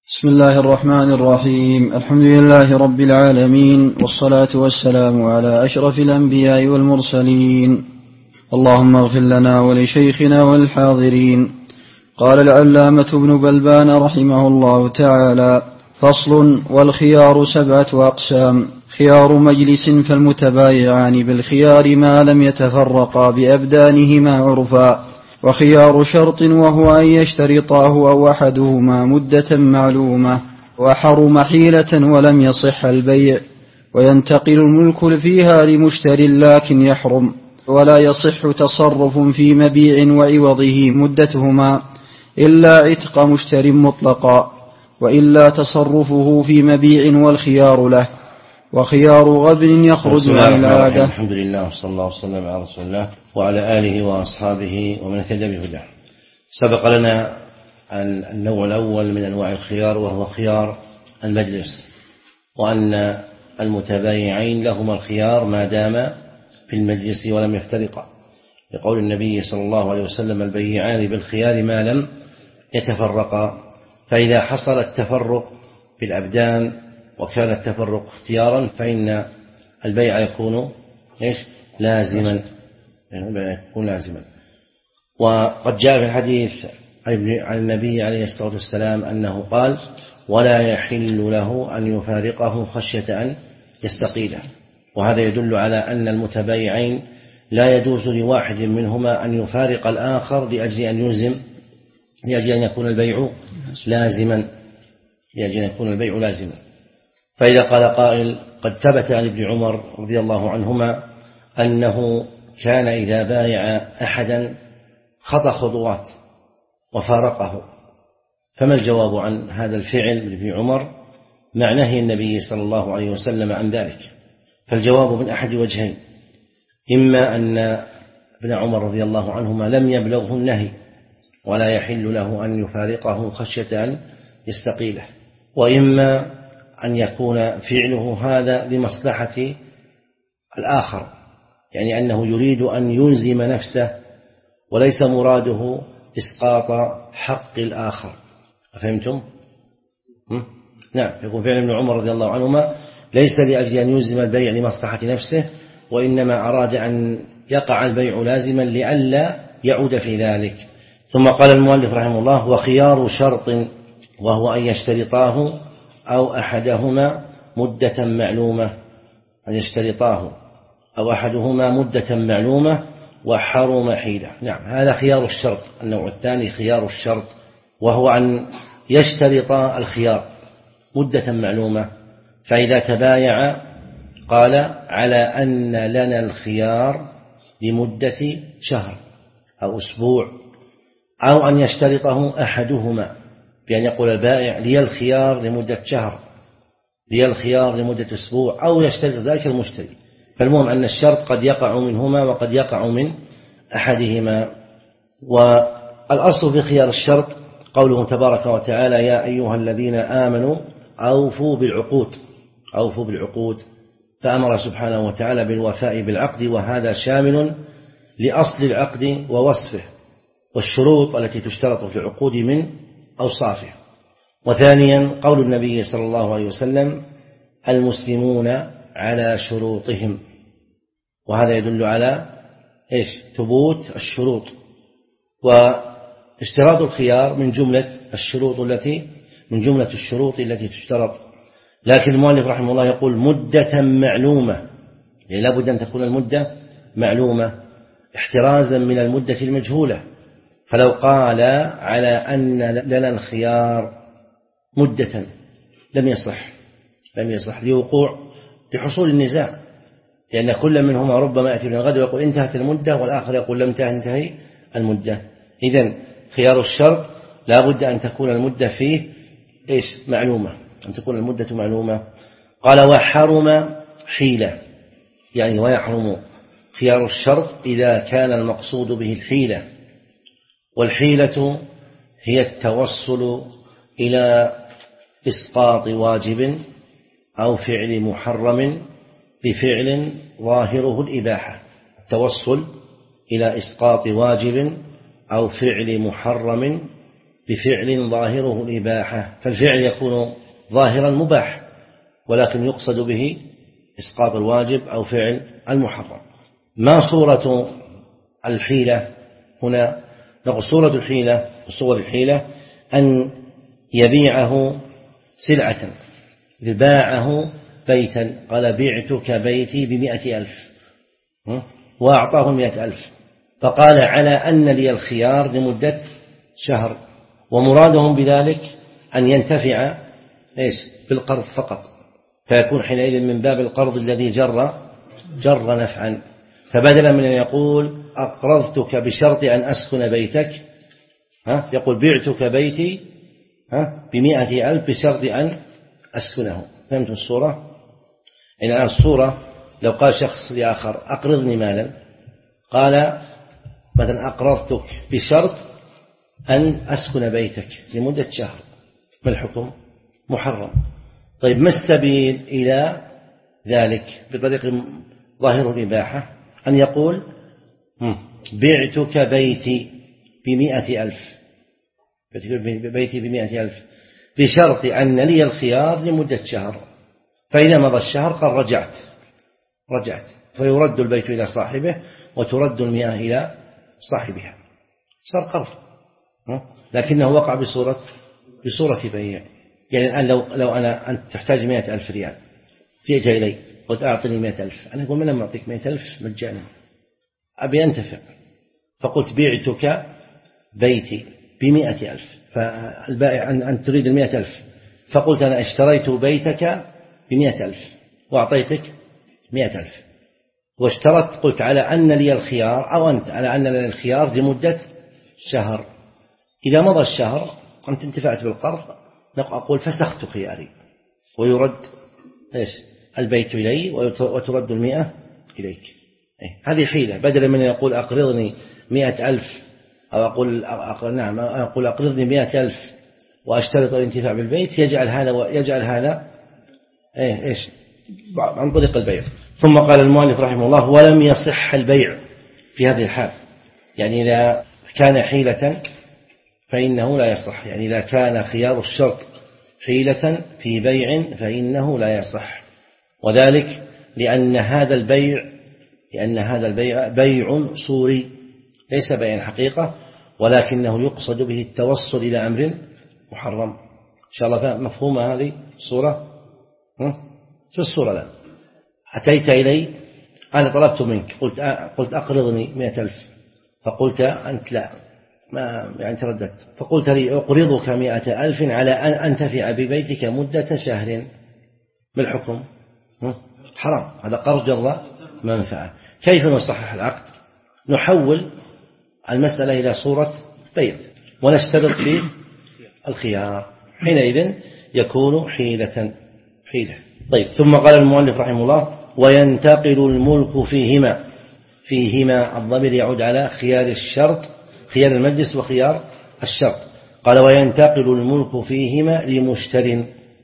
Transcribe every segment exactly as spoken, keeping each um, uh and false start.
بسم الله الرحمن الرحيم. الحمد لله رب العالمين، والصلاة والسلام على أشرف الأنبياء والمرسلين. اللهم اغفر لنا ولشيخنا والحاضرين. قال العلامة ابن بلبان رحمه الله تعالى: فصل. والخيار سبعة أقسام: خيار مجلس فالمتبايعان بالخيار ما لم يتفرقا بأبدانهما عرفا، وخيار شرط وهو أن يشترطاه أو أحدهما مدة معلومة، وحرم حيلة ولم يصح البيع، وينتقل الملك فيها لمشتر لكن يحرم، ولا يصح تصرف في مبيع وعوضه مدتهما إلا عتق مشتر مطلقا، وإلا تصرفه في مبيع والخيار له، وخيار غبن يخرج عن العادة. الحمد لله وصلى الله وسلم على رسول الله وعلى آله وأصحابه ومن اهتدى بهداه. سبق لنا النوع الأول من أنواع الخيار، وهو خيار المجلس، وأن المتبايعين لهما الخيار ما دام في المجلس ولم يفترقا، لقول النبي صلى الله عليه وسلم: البيعان بالخيار ما لم يتفرقا. فإذا حصل التفرق في الأبدان وكان التفرق اختيارا فإن البيع يكون إيش؟ لازما، يكون لازما. وقد جاء في الحديث عن النبي عليه الصلاة والسلام أنه قال: ولا يحل له أن يفارقه خشية أن يستقيله. وهذا يدل على أن المتبايعين لا يجوز لواحد منهما أن يفارق الآخر لأجل أن يلزم، لأجل أن يكون البيع لازما، لأجل أن يكون البيع لازما. فإذا قال قائل: قد ثبت عن ابن عمر رضي الله عنهما أنه كان إذا بايع أحدا خطى خطوات وفارقه، فما الجواب عن هذا الفعل لابن عمر مع نهي النبي صلى الله عليه وسلم عن ذلك؟ فالجواب من أحد وجهين: إما أن ابن عمر رضي الله عنهما لم يبلغه النهي ولا يحل له أن يفارقه خشية أن يستقيله، وإما أن يكون فعله هذا لمصلحة الآخر، يعني أنه يريد أن يلزم نفسه وليس مراده إسقاط حق الآخر. أفهمتم؟ نعم، يكون فعل ابن عمر رضي الله عنهما ليس لأجل أن يلزم البيع لمصلحة نفسه، وإنما أراد أن يقع البيع لازما لئلا يعود في ذلك. ثم قال المؤلف رحمه الله: وخيار شرط وهو أن يشترطاه أو أحدهما مدة معلومة، أن يشترطاه أو أحدهما مدة معلومة، وحرم حيلة. نعم، هذا خيار الشرط. النوع الثاني خيار الشرط، وهو أن يشترط الخيار مدة معلومة. فإذا تبايع قال: على أن لنا الخيار لمدة شهر أو أسبوع، أو أن يشترطه أحدهما بأن يقول البائع: لي الخيار لمدة شهر، لي الخيار لمدة أسبوع، أو يشترط ذلك المشتري. فالمهم أن الشرط قد يقع منهما وقد يقع من أحدهما. والأصل في خيار الشرط قوله تبارك وتعالى: يا أيها الذين آمنوا أوفوا بالعقود، أوفوا بالعقود. فأمر سبحانه وتعالى بالوفاء بالعقد، وهذا شامل لأصل العقد ووصفه والشروط التي تشترط في العقود من أوصافه. وثانيا قول النبي صلى الله عليه وسلم: المسلمون على شروطهم، وهذا يدل على إيش؟ ثبوت الشروط. واشتراط الخيار من جملة الشروط التي من جملة الشروط التي تشترط. لكن المؤلف رحمه الله يقول: مدة معلومة، يعني لا بد أن تكون المدة معلومة احترازا من المدة المجهولة. فلو قال: على أن لنا الخيار مدة، لم يصح لم يصح لوقوع لحصول النزاع، لأن كل منهما ربما يأتي من الغد ويقول انتهت المدة، والآخر يقول لم تنتهي المدة. إذن خيار الشرط لا بد أن تكون المدة فيه إيش؟ معلومة، أن تكون المدة معلومة. قال: وحرم حيلة، يعني ويحرم خيار الشرط إذا كان المقصود به الحيلة. والحيلة هي التوصل إلى إسقاط واجب أو فعل محرم بفعل ظاهره الإباحة. التوصل إلى إسقاط واجب أو فعل محرم بفعل ظاهره الإباحة، فالفعل يكون ظاهرا مباح ولكن يقصد به إسقاط الواجب أو فعل المحرم. ما صورة الحيلة هنا؟ نقول صورة الحيلة صور الحيلة أن يبيعه سلعة، باعه بيتا، قال بعتك بيتي بمئة ألف وأعطاه مئة ألف، فقال على أن لي الخيار لمدة شهر، ومرادهم بذلك أن ينتفع إيش بالقرض فقط، فيكون حينئذ من باب القرض الذي جر جر نفعا، فبدلا من أن يقول أقرضتك بشرط أن أسكن بيتك ها يقول بعتك بيتي ها بمئة ألف بشرط أن أسكنه. فهمتم الصورة؟ إن الآن الصورة لو قال شخص لآخر أقرضني مالا، قال مثلا أقرضتك بشرط أن أسكن بيتك لمدة شهر، ما الحكم؟ محرم. طيب ما السبيل إلى ذلك بطريق ظاهر الإباحة؟ أن يقول بعتك بيتي بمئة ألف بيتي بمئة ألف بشرط أن لي الخيار لمدة شهر، فإذا مضى الشهر قال رجعت رجعت فيرد البيت إلى صاحبه وترد المئة إلى صاحبها، صار قرض لكنه وقع بصورة بصورة بيع. يعني الآن لو لو أنا أنت تحتاج مئة ألف ريال، تيجي إلي قلت أعطني مئة ألف، أنا أقول من لما أعطيك مئة ألف مجانا أبي أنتفع، فقلت بعتك بيتي بمئة ألف، فالبائع أن تريد المئة ألف، فقلت أنا اشتريت بيتك بمئة ألف وأعطيتك مئة ألف، واشترط قلت على أن لي الخيار أو أنت على أن لي الخيار لمدة شهر، إذا مضى الشهر أنت انتفعت بالقرض، أقول فسخت خياري ويرد إيش البيت إلي وترد المئة إليك. هذه حيلة، بدلا من يقول أقرضني مئة ألف أو أقول أقل نعم أقول أقرضني مئة ألف وأشترط الانتفاع بالبيت، يجعل هذا يجعل هذا إيه إيش عن طريق البيع. ثم قال المؤلف رحمه الله ولم يصح البيع في هذه الحال، يعني إذا كان حيلة فإنه لا يصح، يعني إذا كان خيار الشرط حيلة في بيع فإنه لا يصح، وذلك لأن هذا البيع لأن هذا البيع بيع صوري ليس بيع حقيقة، ولكنه يقصد به التوصل إلى أمر محرم. إن شاء الله مفهومة هذه الصورة؟ في الصورة لا أتيت إلي أنا طلبت منك قلت قلت أقرضني مئة ألف، فقلت أنت لا ما يعني ترددت، فقلت لي أقرضك مئة ألف على أن أنتفع ببيتك مدة شهر، بالحكم حرام، هذا قرض جر منفعة. كيف نصحح العقد؟ نحول المسألة إلى صورة بيع ونشترط فيه الخيار، حينئذ يكون حيلة حيلة. طيب ثم قال المؤلف رحمه الله وينتقل الملك فيهما، فيهما الضمير يعود على خيار الشرط خيار المجلس وخيار الشرط، قال وينتقل الملك فيهما لمشتر،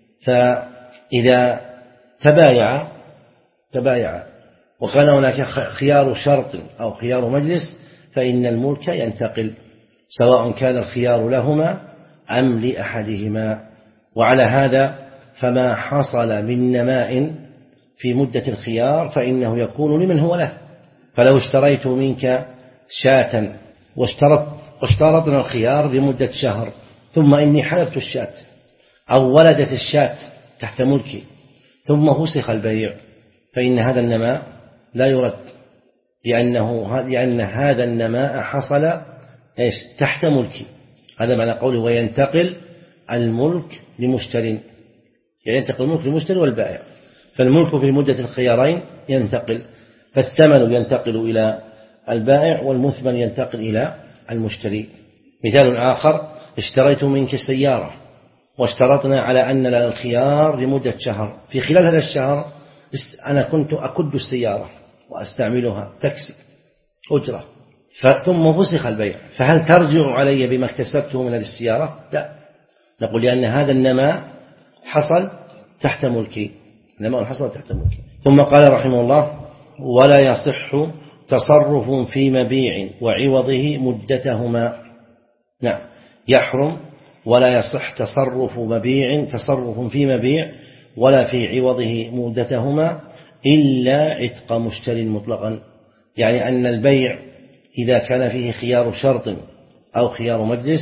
فإذا تبايع تبايع وكان هناك خيار شرط أو خيار مجلس فإن الملك ينتقل سواء كان الخيار لهما أم لأحدهما. وعلى هذا فما حصل من نماء في مدة الخيار فإنه يكون لمن هو له، فلو اشتريت منك شاة واشترط واشترطنا الخيار لمدة شهر ثم إني حلبت الشاة أو ولدت الشاة تحت ملكي ثم فسخ البيع، فإن هذا النماء لا يرد، لأنه لأن هذا النماء حصل إيش تحت ملكي. هذا معنى قوله وينتقل الملك لمشتر، يعني ينتقل الملك لمشتر والبائع، فالملك في مدة الخيارين ينتقل، فالثمن ينتقل إلى البائع والمثمن ينتقل إلى المشتري. مثال آخر اشتريت منك سيارة واشترطنا على أن لنا الخيار لمدة شهر، في خلال هذا الشهر أنا كنت أكد السيارة وأستعملها تاكسي أجرة، ثم فسخ البيع، فهل ترجع علي بما اكتسبته من هذه السيارة؟ لا، نقول لأن هذا النماء حصل تحت ملكي، النماء حصل تحت ملكي. ثم قال رحمه الله ولا يصح تصرف في مبيع وعوضه مدتهما، نعم يحرم ولا يصح تصرف مبيع تصرف في مبيع ولا في عوضه مدتهما إلا عتق مشتر مطلقا، يعني أن البيع إذا كان فيه خيار شرط أو خيار مجلس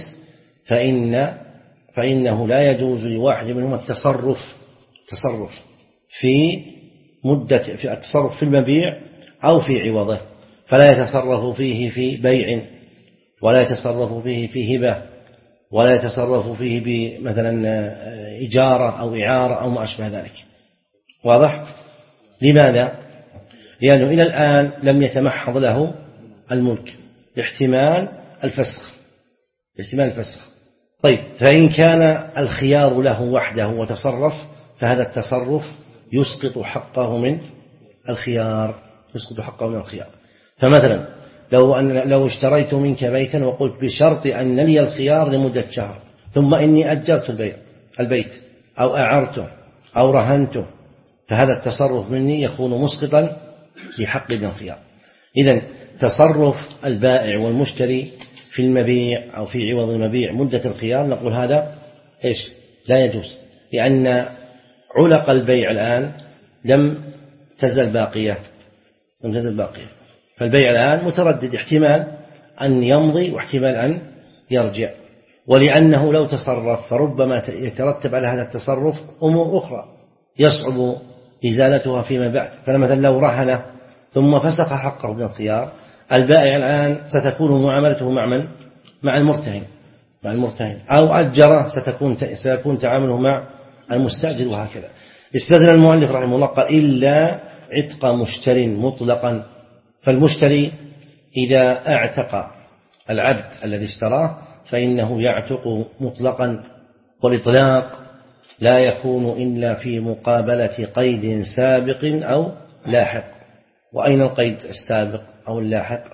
فإن فإنه لا يجوز لواحد منهما التصرف تصرف في مدة في التصرف في المبيع أو في عوضه، فلا يتصرف فيه في بيع ولا يتصرف فيه في هبة ولا يتصرف فيه بمثلا إجارة أو إعارة أو ما أشبه ذلك. واضح؟ لماذا؟ لأنه إلى الآن لم يتمحض له الملك لاحتمال الفسخ لاحتمال الفسخ. طيب، فإن كان الخيار له وحده وتصرف فهذا التصرف يسقط حقه من الخيار يسقط حقه من الخيار. فمثلا لو أن لو اشتريت منك بيتا وقلت بشرط أن لي الخيار لمدة شهر، ثم إني أجرت البيت البيت أو أعرته أو رهنته، فهذا التصرف مني يكون مسقطا لحق ابن الخيار. إذن تصرف البائع والمشتري في المبيع أو في عوض المبيع مدة الخيار نقول هذا إيش لا يجوز، لأن علق البيع الآن لم تزل باقية لم تزل باقية فالبيع الآن متردد، احتمال أن يمضي واحتمال أن يرجع، ولأنه لو تصرف فربما يترتب على هذا التصرف أمور أخرى يصعب إزالتها فيما بعد. فمثلا لو رهن ثم فسخ حقه من الخيار، البائع الآن ستكون معاملته مع من؟ مع المرتهن مع المرتهن أو أجر ستكون سيكون تعامله مع المستأجر، وهكذا. استثنى المؤلف رحمه الله قال إلا عتق مشتر مطلقا، فالمشتري إذا اعتق العبد الذي اشتراه فإنه يعتق مطلقا، والإطلاق لا يكون إلا في مقابلة قيد سابق أو لاحق. وأين القيد السابق أو اللاحق؟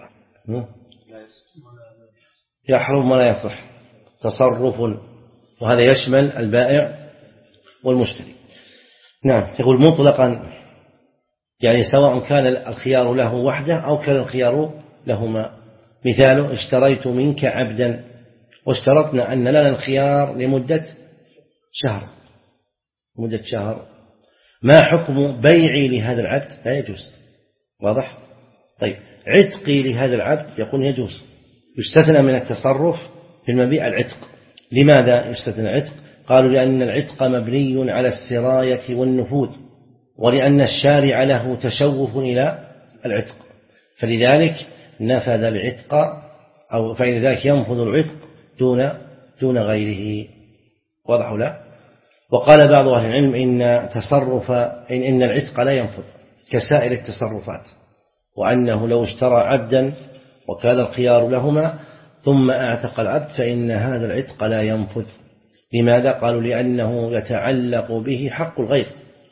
يحرم ولا يصح تصرف، وهذا يشمل البائع والمشتري. نعم، يقول مطلقا يعني سواء كان الخيار له وحده أو كان الخيار لهما. مثاله اشتريت منك عبدا واشترطنا أن لنا الخيار لمدة شهر مدة شهر ما حكم بيعي لهذا العبد؟ لا يجوز. واضح؟ طيب، عتقي لهذا العبد يقول يجوز. يستثنى من التصرف في المبيع العتق. لماذا يستثنى العتق؟ قالوا لأن العتق مبني على السراية والنفوذ، ولأن الشارع له تشوف إلى العتق، فلذلك نفذ العتق أو فلذلك ينفذ العتق دون دون غيره. واضح لا؟ وقال بعض أهل العلم إن تصرف إن, إن العتق لا ينفذ كسائر التصرفات، وأنه لو اشترى عبدا وكان الخيار لهما ثم اعتق العبد فإن هذا العتق لا ينفذ. لماذا؟ قالوا لأنه يتعلق به حق الغير،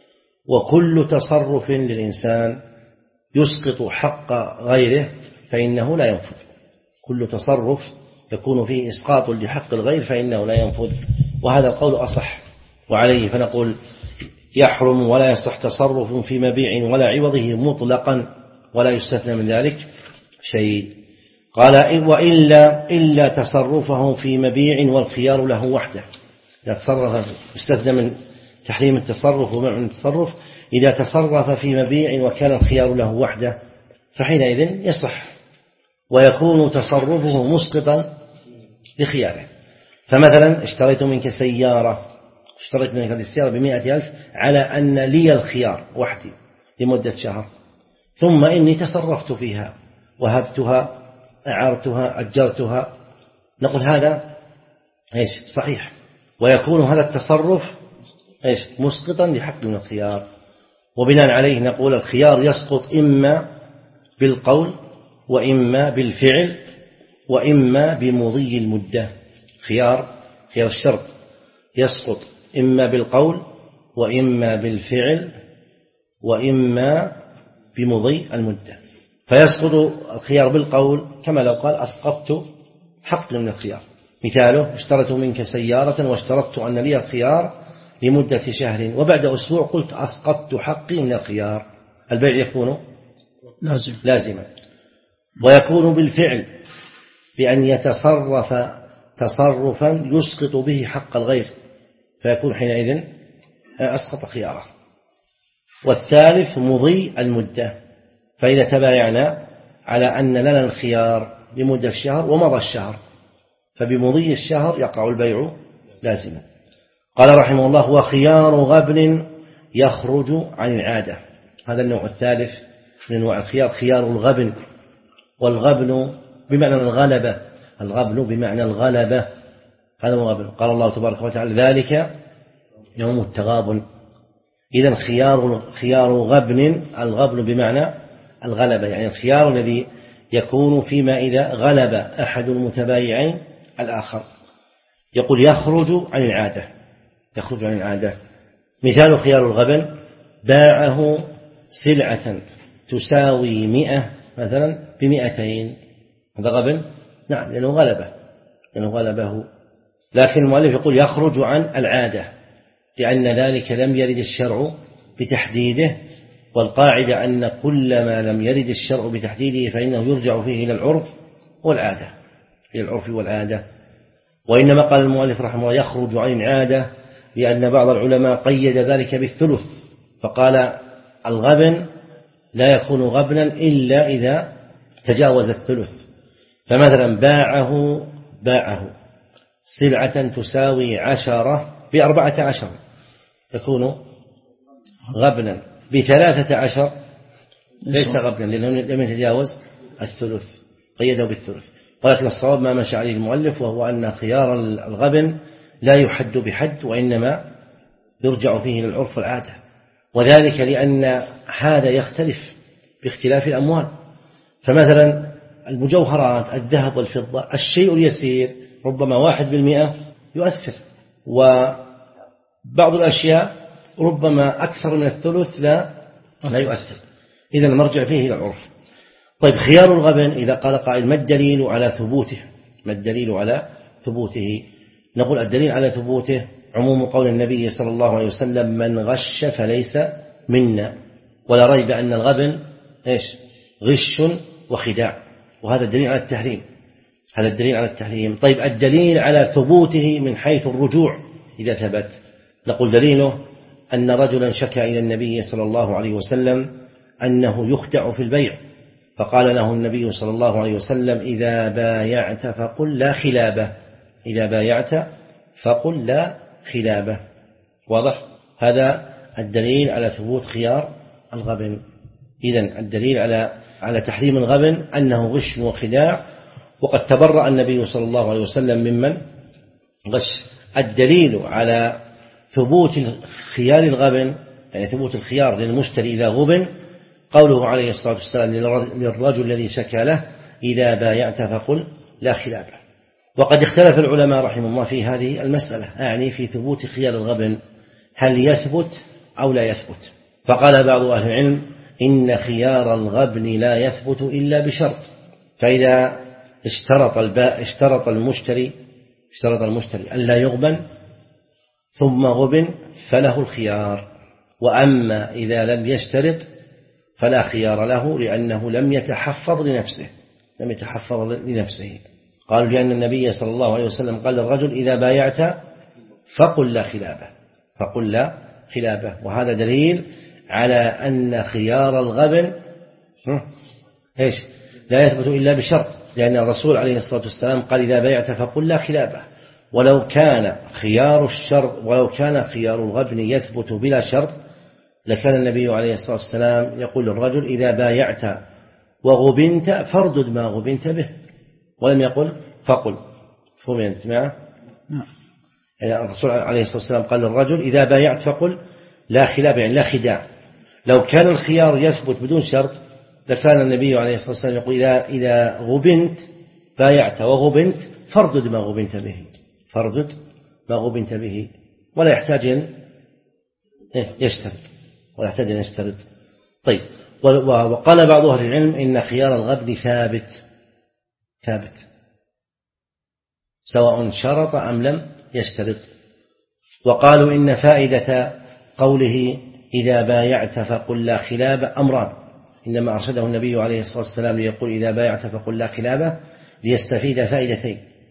وكل تصرف للإنسان يسقط حق غيره فإنه لا ينفذ. كل تصرف يكون فيه إسقاط لحق الغير فإنه لا ينفذ، وهذا القول أصح. وعليه فنقول يحرم ولا يصح تصرف في مبيع ولا عوضه مطلقا ولا يستثنى من ذلك شيء. قال وإلا إلا تصرفه في مبيع والخيار له وحده. إذا تصرف يستثنى من تحريم التصرف ومنع من التصرف إذا تصرف في مبيع وكان الخيار له وحده فحينئذ يصح ويكون تصرفه مسقطا لخياره. فمثلا اشتريت منك سيارة اشتريت منك هذه السيارة بمئة ألف على أن لي الخيار وحدي لمدة شهر، ثم إني تصرفت فيها وهبتها أعرتها أجرتها، نقول هذا إيش صحيح، ويكون هذا التصرف إيش مسقطا لحق من الخيار. وبناء عليه نقول الخيار يسقط إما بالقول وإما بالفعل وإما بمضي المدة. خيار خيار الشرط يسقط إما بالقول وإما بالفعل وإما بمضي المدة. فيسقط الخيار بالقول كما لو قال أسقطت حق من الخيار. مثاله اشتريت منك سيارة واشترطت أن لي الخيار لمدة شهر وبعد أسبوع قلت أسقطت حقي من الخيار. البيع يكون لازم لازما. ويكون بالفعل بأن يتصرف تصرفا يسقط به حق الغير فيكون حينئذ أسقط خياره. والثالث مضي المدة، فإذا تبايعنا على أن لنا الخيار لمدة الشهر ومضى الشهر فبمضي الشهر يقع البيع لازما. قال رحمه الله: وخيار غبن يخرج عن العادة. هذا النوع الثالث من أنواع الخيار، خيار الغبن. والغبن بمعنى الغلبة، الغبن بمعنى الغلبة، هذا هو الغبن. قال الله تبارك وتعالى: ذلك يوم التغابن. إذن خيار خيار غبن، الغبن بمعنى الغلبة، يعني الخيار الذي يكون فيما إذا غلب أحد المتبايعين الآخر. يقول يخرج عن العادة، يخرج عن العادة. مثال خيار الغبن: باعه سلعة تساوي مئة مثلا بمئتين، هذا غبن؟ نعم، لأنه غلبه لأنه غلبه. لكن المؤلف يقول يخرج عن العادة لأن ذلك لم يرد الشرع بتحديده، والقاعدة أن كل ما لم يرد الشرع بتحديده فإنه يرجع فيه إلى العرف والعادة، إلى العرف والعادة. وإنما قال المؤلف رحمه الله يخرج عن العادة لأن بعض العلماء قيد ذلك بالثلث، فقال الغبن لا يكون غبنا إلا إذا تجاوز الثلث. فمثلا باعه باعه سلعة تساوي عشرة بأربعة عشر يكون غبنا، بثلاثة عشر ليس غبنا لأنه لم يتجاوز الثلث، قيده بالثلث. ولكن الصواب ما مشى عليه المؤلف، وهو أن خيار الغبن لا يحد بحد، وإنما يرجع فيه إلى العرف والعادة. وذلك لأن هذا يختلف باختلاف الأموال. فمثلا المجوهرات الذهب والفضة الشيء اليسير ربما واحد بالمئة يؤثر، وبعض الأشياء ربما أكثر من الثلث لا لا يؤثر. إذن المرجع فيه إلى العرف. طيب خيار الغبن إذا قال قائل ما الدليل على ثبوته؟ ما الدليل على ثبوته؟ نقول الدليل على ثبوته عموم قول النبي صلى الله عليه وسلم: من غش فليس منا. ولا ريب أن الغبن إيش؟ غش وخداع، وهذا الدليل على التحريم، هذا الدليل على التحريم. طيب الدليل على ثبوته من حيث الرجوع إذا ثبت، نقول دليله أن رجلا شكى إلى النبي صلى الله عليه وسلم أنه يخدع في البيع، فقال له النبي صلى الله عليه وسلم: إذا بايعت فقل لا خلابة، إذا بايعت فقل لا خلابة. واضح؟ هذا الدليل على ثبوت خيار الغبن. إذن الدليل على على تحريم الغبن أنه غش وخداع، وقد تبرأ النبي صلى الله عليه وسلم ممن غش. الدليل على ثبوت خيار الغبن، يعني ثبوت الخيار للمشتري إذا غبن، قوله عليه الصلاة والسلام للرجل الذي شكى له: إذا بايعت فقل لا خلابة. وقد اختلف العلماء رحمه الله في هذه المسألة، أعني في ثبوت خيار الغبن، هل يثبت أو لا يثبت؟ فقال بعض أهل العلم: إن خيار الغبن لا يثبت إلا بشرط، فإذا اشترط الباء اشترط المشتري اشترط المشتري ألا يغبن ثم غبن فله الخيار، وأما إذا لم يشترط فلا خيار له لأنه لم يتحفظ لنفسه لم يتحفظ لنفسه. قالوا لأن النبي صلى الله عليه وسلم قال للرجل: إذا بايعت فقل لا خلابة فقل لا خلابة. وهذا دليل على أن خيار الغبن إيش؟ لا يثبت إلا بشرط، لأن الرسول عليه الصلاة والسلام قال: إذا بايعت فقل لا خلابة. ولو كان خيار الشرط ولو كان خيار الغبن يثبت بلا شرط لكان النبي عليه الصلاة والسلام يقول للرجل: إذا بايعت وغبنت فاردد ما غبنت به، ولم يقل فقل. فهمت معه؟ يعني الرسول عليه الصلاة والسلام قال للرجل: إذا بايعت فقل لا خلاب، يعني لا خداع. لو كان الخيار يثبت بدون شرط لكان النبي عليه الصلاة والسلام يقول: إذا إذا غبنت بايعت وغبنت فاردد ما غبنت به فاردد ما غبنت به، ولا يحتاج أن يشترط ولا يحتاج أن يشترط. طيب، وقال بعض أهل العلم إن خيار الغبن ثابت ثابت سواء شرط أم لم يشترط. وقالوا إن فائدة قوله: إذا بايعت فقل لا خلابة أمران، إنما أرشده النبي عليه الصلاة والسلام ليقول: إذا بايعت فقل لا خلابة، ليستفيد فائدتين: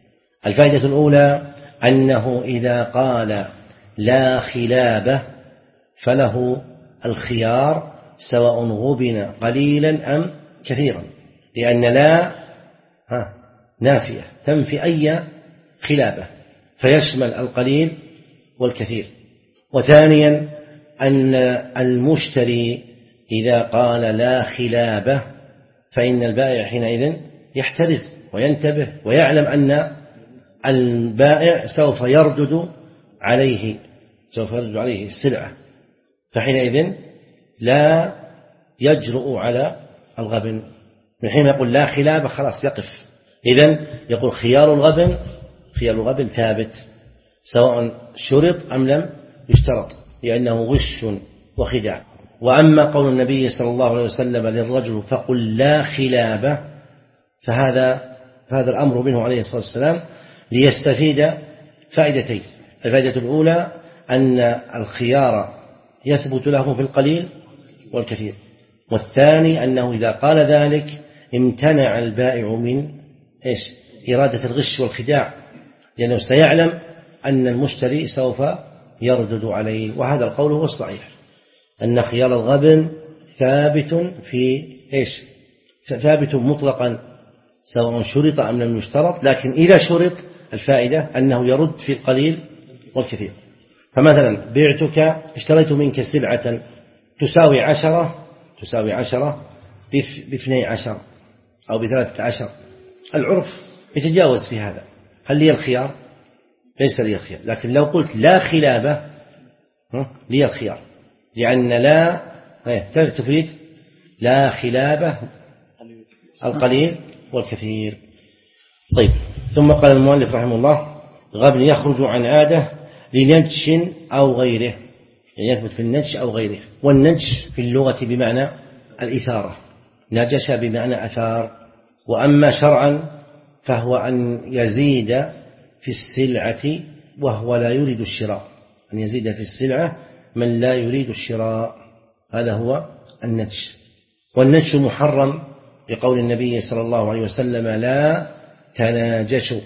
الفائدة الأولى أنه إذا قال لا خلابة فله الخيار سواء غبن قليلا أم كثيرا، لأن لا ها نافية تنفي أي خلابة فيشمل القليل والكثير. وثانيا أن المشتري إذا قال لا خلابة فإن البائع حينئذ يحترز وينتبه ويعلم أن البائع سوف يردد عليه سوف يردد عليه السلعة، فحينئذ لا يجرؤ على الغبن. من حين يقول لا خلابة خلاص يقف. إذن يقول خيار الغبن خيار الغبن ثابت سواء شرط أم لم يشترط، لأنه غش وخداع. وأما قول النبي صلى الله عليه وسلم للرجل فقل لا خلابة فهذا فهذا الأمر منه عليه الصلاة والسلام ليستفيد فائدتين. الفائدة الأولى أن الخيار يثبت له في القليل والكثير، والثاني أنه إذا قال ذلك امتنع البائع من إيش؟ إرادة الغش والخداع، لأنه سيعلم أن المشتري سوف يردد عليه. وهذا القول هو الصحيح أن خيار الغبن ثابت في إيش؟ ثابت مطلقا سواء شرط أم لم يشترط، لكن إذا شرط الفائدة أنه يرد في القليل والكثير. فمثلا بعتك اشتريت منك سلعة تساوي عشرة تساوي عشرة باثني عشر أو بثلاثة عشر، العرف يتجاوز في هذا. هل لي الخيار؟ ليس لي الخيار، لكن لو قلت لا خلابة لي الخيار، لأن لا تفيد لا خلابة القليل والكثير. طيب، ثم قال المؤلف رحمه الله غبن يخرج عن عادة لنجش أو غيره، يعني يثبت في النجش أو غيره. والنجش في اللغة بمعنى الإثارة، نجش بمعنى أثار. وأما شرعا فهو أن يزيد في السلعة وهو لا يريد الشراء، أن يزيد في السلعة من لا يريد الشراء، هذا هو النجش. والنجش محرم بقول النبي صلى الله عليه وسلم لا تناجشوا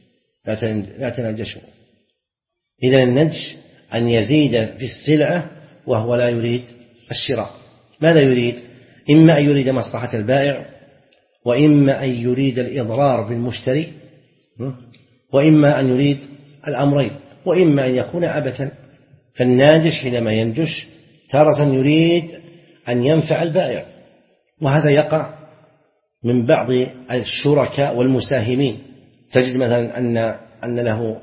لا تناجشوا. إذن النجش أن يزيد في السلعة وهو لا يريد الشراء. ماذا يريد؟ إما أن يريد مصلحة البائع، وإما أن يريد الإضرار بالمشتري، وإما أن يريد الأمرين، وإما أن يكون عبثا. فالناجش حينما ينجش تارة يريد أن ينفع البائع، وهذا يقع من بعض الشركاء والمساهمين. تجد مثلا أن أن له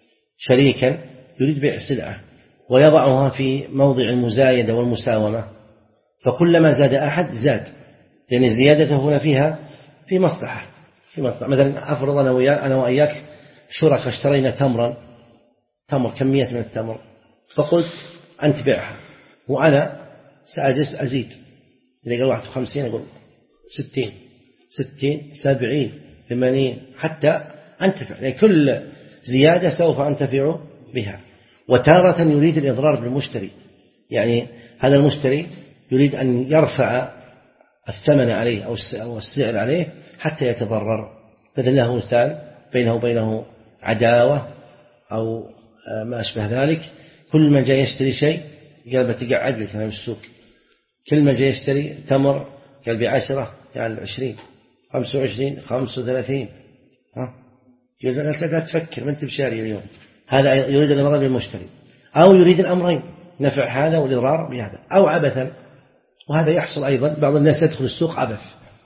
شريكا يريد بيع السلعة ويضعها في موضع المزايدة والمساومة، فكلما زاد أحد زاد، لأن زيادته هنا فيها في مصلحة في مصلحة. مثلا أفرض أنا وإياك شركاء اشترينا تمرا تمر كمية من التمر، فقلت أنت بيعها وأنا سأجلس أزيد، إذا قال واحد وخمسين أقول ستين ستين سبعين ثمانين حتى أنتفع، يعني كل زيادة سوف أنتفع بها. وتارة يريد الإضرار بالمشتري، يعني هذا المشتري يريد أن يرفع الثمن عليه أو السعر عليه حتى يتضرر، مثل له مثال بينه وبينه عداوة أو ما أشبه ذلك. كل من جاء يشتري شيء قال بتقعد لك في السوق، كل من جاء يشتري تمر قال بعشرة يعني عشرين خمسة وعشرين خمسة وثلاثين، ها يقول لا تفكر ما أنت بشاري اليوم. هذا يريد الإضرار بالمشتري، أو يريد الأمرين، نفع هذا والإضرار بهذا، أو عبثا. وهذا يحصل أيضا، بعض الناس يدخل السوق عبث،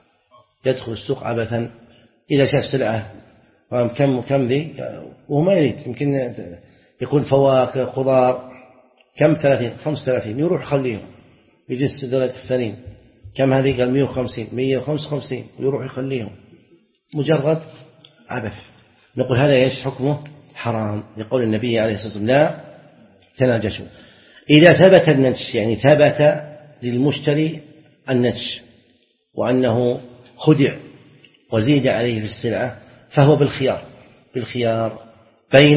يدخل السوق عبثا إذا شاف سلعة كم كم ذي وهو ما يريد، يمكن يكون فواكه خضار كم ثلاثين خمس ثلاثين، يروح يخليهم يجلس ذلك الثانين كم هذه قال مئة وخمسين مئة وخمسة وخمسين ويروح يخليهم، مجرد عبث. نقول هذا ايش حكمه؟ حرام، يقول النبي عليه الصلاة والسلام لا تناجشوا. إذا ثبت النجش، يعني ثبت للمشتري النجش وأنه خدع وزيد عليه في السلعة، فهو بالخيار بالخيار بين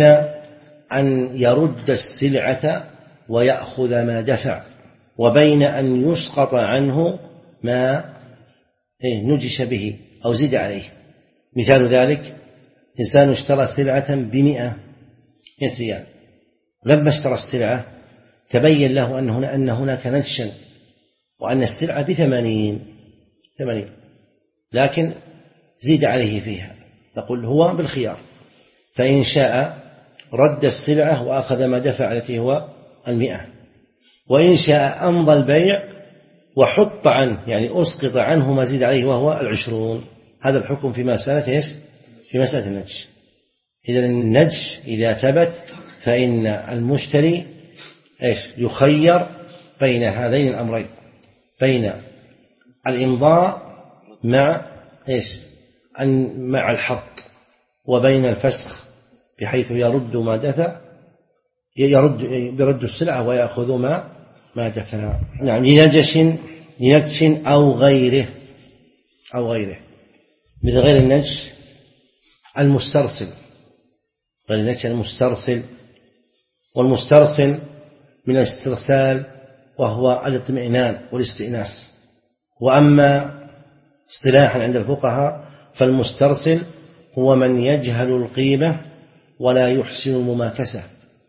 أن يرد السلعة ويأخذ ما دفع، وبين أن يسقط عنه ما نجش به أو زيد عليه. مثال ذلك إنسان اشترى سلعة بمئة مئة ريال، لما اشترى السلعة تبين له أن هنا أن هناك نجشا وأن السلعة بثمانين ثمانين، لكن زيد عليه فيها، نقول هو بالخيار، فإن شاء رد السلعة وأخذ ما دفع التي هو المئة، وإن شاء أمضى البيع وحط عنه يعني أسقط عنه ما زيد عليه وهو العشرون. هذا الحكم في مسألة إيش؟ في مسألة النجش. إذا النجش إذا ثبت فإن المشتري إيش؟ يخير بين هذين الأمرين، بين الإمضاء مع إيش؟ مع الحط، وبين الفسخ بحيث يرد ما دفع، يرد يرد السلعة ويأخذ ما ما دفع. نعم، لنجش لنجش أو غيره أو غيره مثل غير النجش المسترسل، غير النجش المسترسل، والمسترسل من الاسترسال وهو الاطمئنان والاستئناس. وأما اصطلاحا عند الفقهاء فالمسترسل هو من يجهل القيمة ولا يحسن المماكسة،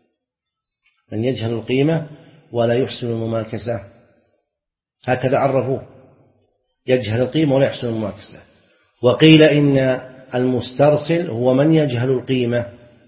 من يجهل القيمة ولا يحسن المماكسة، هكذا عرفوه، يجهل القيمة ولا يحسن المماكسة. وقيل إن المسترسل هو من يجهل القيمة،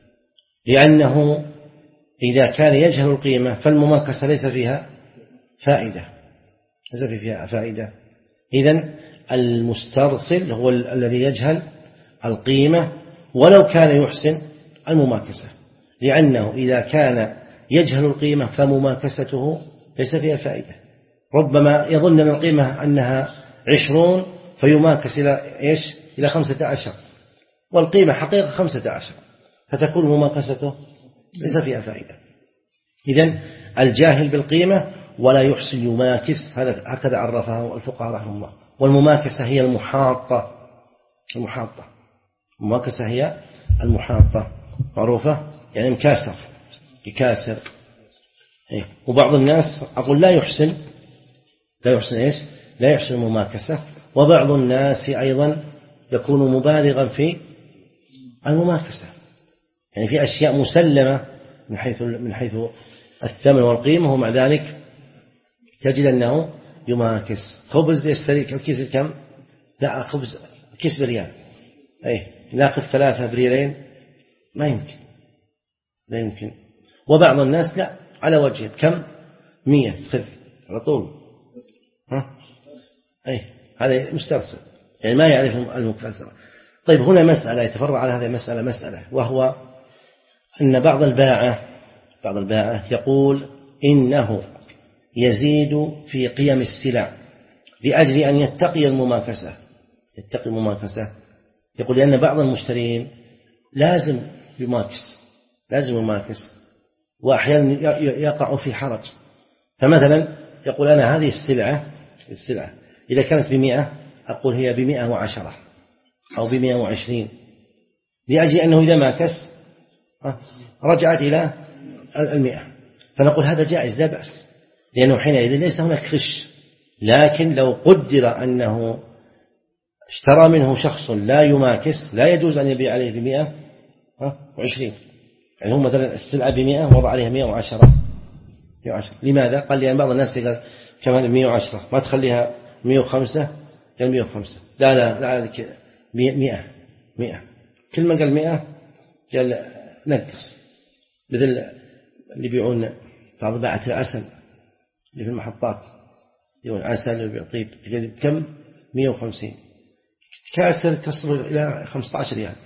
لأنه إذا كان يجهل القيمة فالمماكسة ليس فيها فائدة، ليس فيها فائدة. إذن المسترسل هو الذي يجهل القيمة ولو كان يحسن المماكسة، لأنه إذا كان يجهل القيمة فمماكسته ليس فيها فائدة. ربما يظن أن القيمة أنها عشرون فيماكس إلى إيش؟ إلى خمسة عشر، والقيمة حقيقة خمسة عشر، فتكون مماكسته ليس فيها فائدة. إذن الجاهل بالقيمة ولا يحسن يماكس، هذا هكذا عرفه الفقهاء رحمه الله. والمماكسة هي المحاطة، المحاطة المماكسة هي المحاطة معروفة، يعني مكاسر يكاسر. وبعض الناس أقول لا يحسن لا يحسن إيش؟ لا يحسن المماكسة. وبعض الناس أيضا يكون مبالغا في المماكسة، يعني في أشياء مسلمة من حيث من حيث الثمن والقيمة، ومع ذلك تجد أنه يماكس. خبز يشتري الكيس كم؟ لا، خبز كيس بريال، أي ناخذ ثلاثة بريالين، ما يمكن لا يمكن. وبعض الناس لا، على وجه كم؟ مية، خذ على طول، ها؟ أي هذا مسترسل، يعني ما يعرف المكاسرة. طيب هنا مسألة يتفرع على هذه المسألة مسألة، وهو أن بعض الباعة بعض الباعة يقول إنه يزيد في قيم السلع لأجل أن يتقي المماكسة، يتقي المماكسة. يقول لأن بعض المشترين لازم يماكس لازم يماكس وأحيانا يقع في حرج. فمثلا يقول أنا هذه السلعة السلعة إذا كانت بمئة أقول هي بمئة وعشرة أو بمئة وعشرين، لأجل أنه إذا ماكس رجعت إلى المئة، فنقول هذا جائز لا بأس، لأنه حينئذ ليس هناك خش. لكن لو قدر أنه اشترى منه شخص لا يماكس لا يجوز أن يبيع عليه بمئة وعشرين، يعني هم مثلا السلعة بمئة وضع عليها مئة وعشرة. لماذا؟ قال لأن بعض الناس يقول كمان مئة وعشرة ما تخليها مئة وخمسة، قال مئة وخمسة، لا لا لا مئة مئة، كل ما قال مئة قال نقص. مثل اللي يبيعون بعض باعة العسل اللي في المحطات، يبيعون عسل ويبيع طيب، تقول كم؟ مئة وخمسين، كاسر تصل إلى خمسة عشر ريال.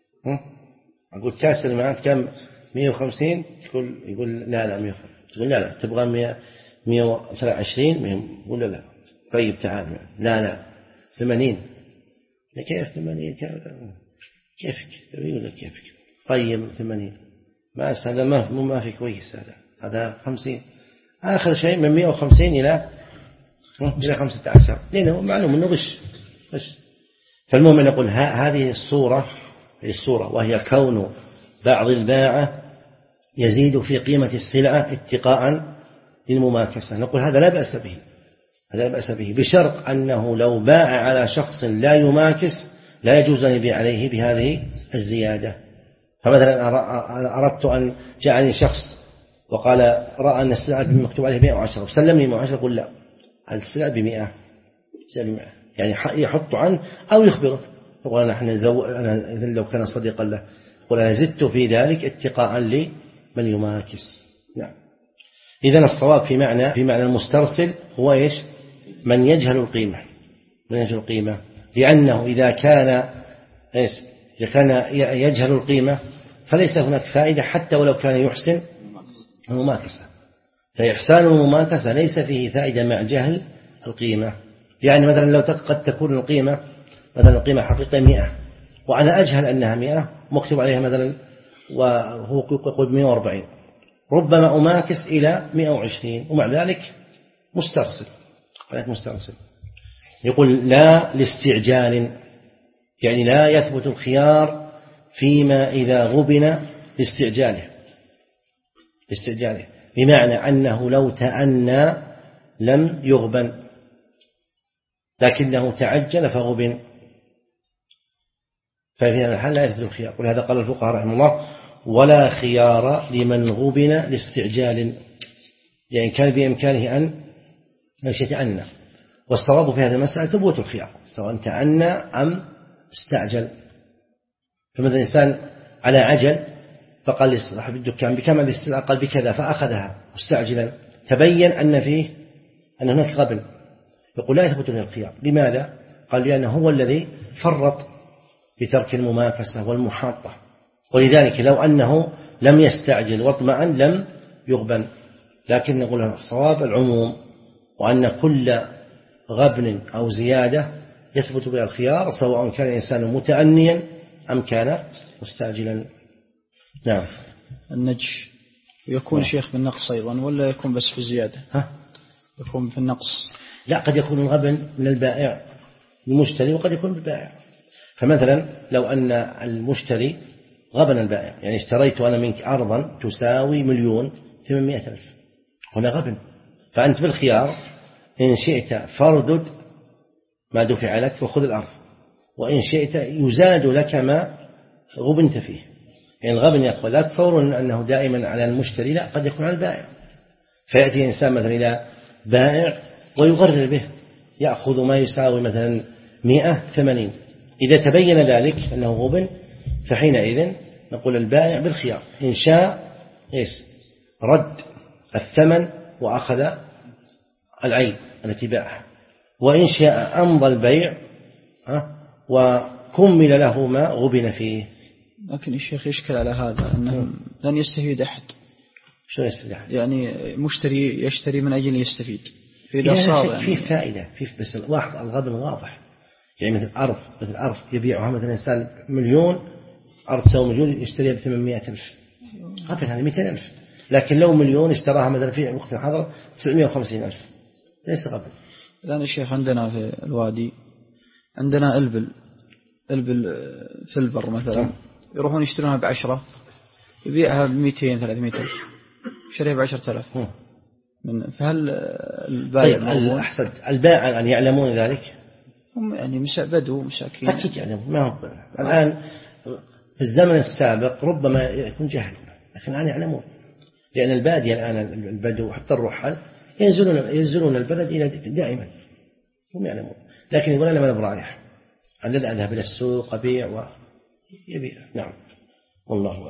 أقول كاسر معك كم؟ مئة وخمسين، تقول يقول لا لا مئة وخمسين، تقول لا لا تبغى مئة مئة وعشرين، ولا لا طيب تعال، لا لا ثمانين، كيف ثمانين؟ كيفك يقول لك كيفك، طيب ثمانين ما هذا ما ما في كويس، هذا هذا خمسين، آخر شيء من مئة وخمسين إلى إلى خمسة عشر، لأنه معلوم إنه غش غش. فالمهم نقول هذه الصورة الصورة وهي كون بعض الباعة يزيد في قيمة السلعة اتقاء للمماكسة، نقول هذا لا بأس به، هذا لا بأس به، بشرط أنه لو باع على شخص لا يماكس لا يجوز أن يبيع عليه بهذه الزيادة. فمثلا أردت أن جاءني شخص وقال رأى أن السلعة مكتوب عليه مئة وعشرة وسلمني مئة وعشرة، قل لا السلعة بمئة، يعني يحط عنه أو يخبره يقول أنا إحنا زو... أنا لو كان صديقا له قل أنا زدت في ذلك اتقاء لمن يماكس. نعم. إذن الصواب في معنى في معنى المسترسل هو إيش؟ من يجهل القيمة، من يجهل القيمة، لأنه إذا كان إيش؟ إذا كان يجهل القيمة فليس هناك فائدة حتى ولو كان يحسن المماكسة. فإحسان المماكسة ليس فيه فائدة مع جهل القيمة. يعني مثلا لو قد تكون القيمة مثلا القيمة حقيقة مئة وأنا أجهل أنها مئة مكتوب عليها مثلا وهو يقول مئة وأربعين، ربما أماكس إلى مئة وعشرين ومع ذلك مسترسل. مسترسل يقول لا لاستعجال، يعني لا يثبت الخيار فيما إذا غبن لاستعجاله لاستعجاله بمعنى أنه لو تأنى لم يغبن لكنه تعجل فغبن، ففي هذا الحال لا يثبت الخيار. ولهذا قال الفقهاء رحمه الله ولا خيار لمن غبن لاستعجال، يعني كان بإمكانه أن يتأنى. والصواب في هذه المسألة ثبوت الخيار سواء تأنى أم استعجل. فمثلا الإنسان على عجل فقال لصاحب الدكان بكم الاستلعاء؟ قال بكذا، فأخذها مستعجلا، تبين أن فيه أن هناك غبن، يقول لا يثبت له الخيار. لماذا؟ قال لأنه هو الذي فرط بترك المماكسة والمحاطة، ولذلك لو أنه لم يستعجل واطمأن لم يغبن. لكن نقول الصواب العموم، وأن كل غبن أو زيادة يثبت بها الخيار سواء كان الإنسان متأنيا أم كان مستعجلا. نعم. النجش يكون نعم. شيخ بالنقص أيضا ولا يكون بس في الزيادة؟ ها؟ يكون في النقص. لا، قد يكون الغبن من البائع المشتري وقد يكون بالبائع. فمثلا لو أن المشتري غبن البائع، يعني اشتريت أنا منك أرضا تساوي مليون ثمانمائة ألف، هنا غبن، فأنت بالخيار إن شئت فاردد ما دفع لك وخذ الأرض، وإن شئت يزاد لك ما غبنت فيه. يعني الغبن يا أخوة لا تصوروا أنه دائما على المشتري، لا، قد يكون على البائع. فيأتي إنسان مثلا إلى بائع ويغرر به، يأخذ ما يساوي مثلا مئة ثمانين، إذا تبين ذلك أنه غبن فحينئذ نقول البائع بالخيار، إن شاء إيش رد الثمن وأخذ العين التي باعها، وإن شاء أمضى البيع وكمل له ما غبن فيه. لكن الشيخ يشكل على هذا أنه لن يستفيد أحد. شو يستفيد أحد؟ يعني مشتري يشتري من أجل يستفيد، فإذا صار يعني فيه فائدة فيه، بس واحد الغبن واضح. يعني مثل أرض مثل أرض يبيعها مثلا إنسان مليون، أرض تساوي مليون يشتريها بثمانمائة ألف، غبن هذه مئتين ألف. لكن لو مليون اشتراها مثلا في وقت الحظر تسعمائة وخمسين ألف، ليس غبن. الآن الشيخ عندنا في الوادي عندنا البل البل في البر مثلا يروحون يشترونها بعشرة يبيعها بمئتين ثلاثمائة ألف، شريها بعشرة آلاف. من فهل البائع طيب أحسن البائع أن يعلمون ذلك؟ هم يعني بدو مساكين أكيد يعلمون. ما هو الآن في الزمن السابق ربما يكون جهل، لكن الآن يعلمون، لأن البادية الآن البدو حتى الرحل ينزلون ينزلون البلد إلى دائما هم يعلمون. لكن يقول أنا ما برايح أن أذهب إلى السوق أبيع ويبيع. نعم والله.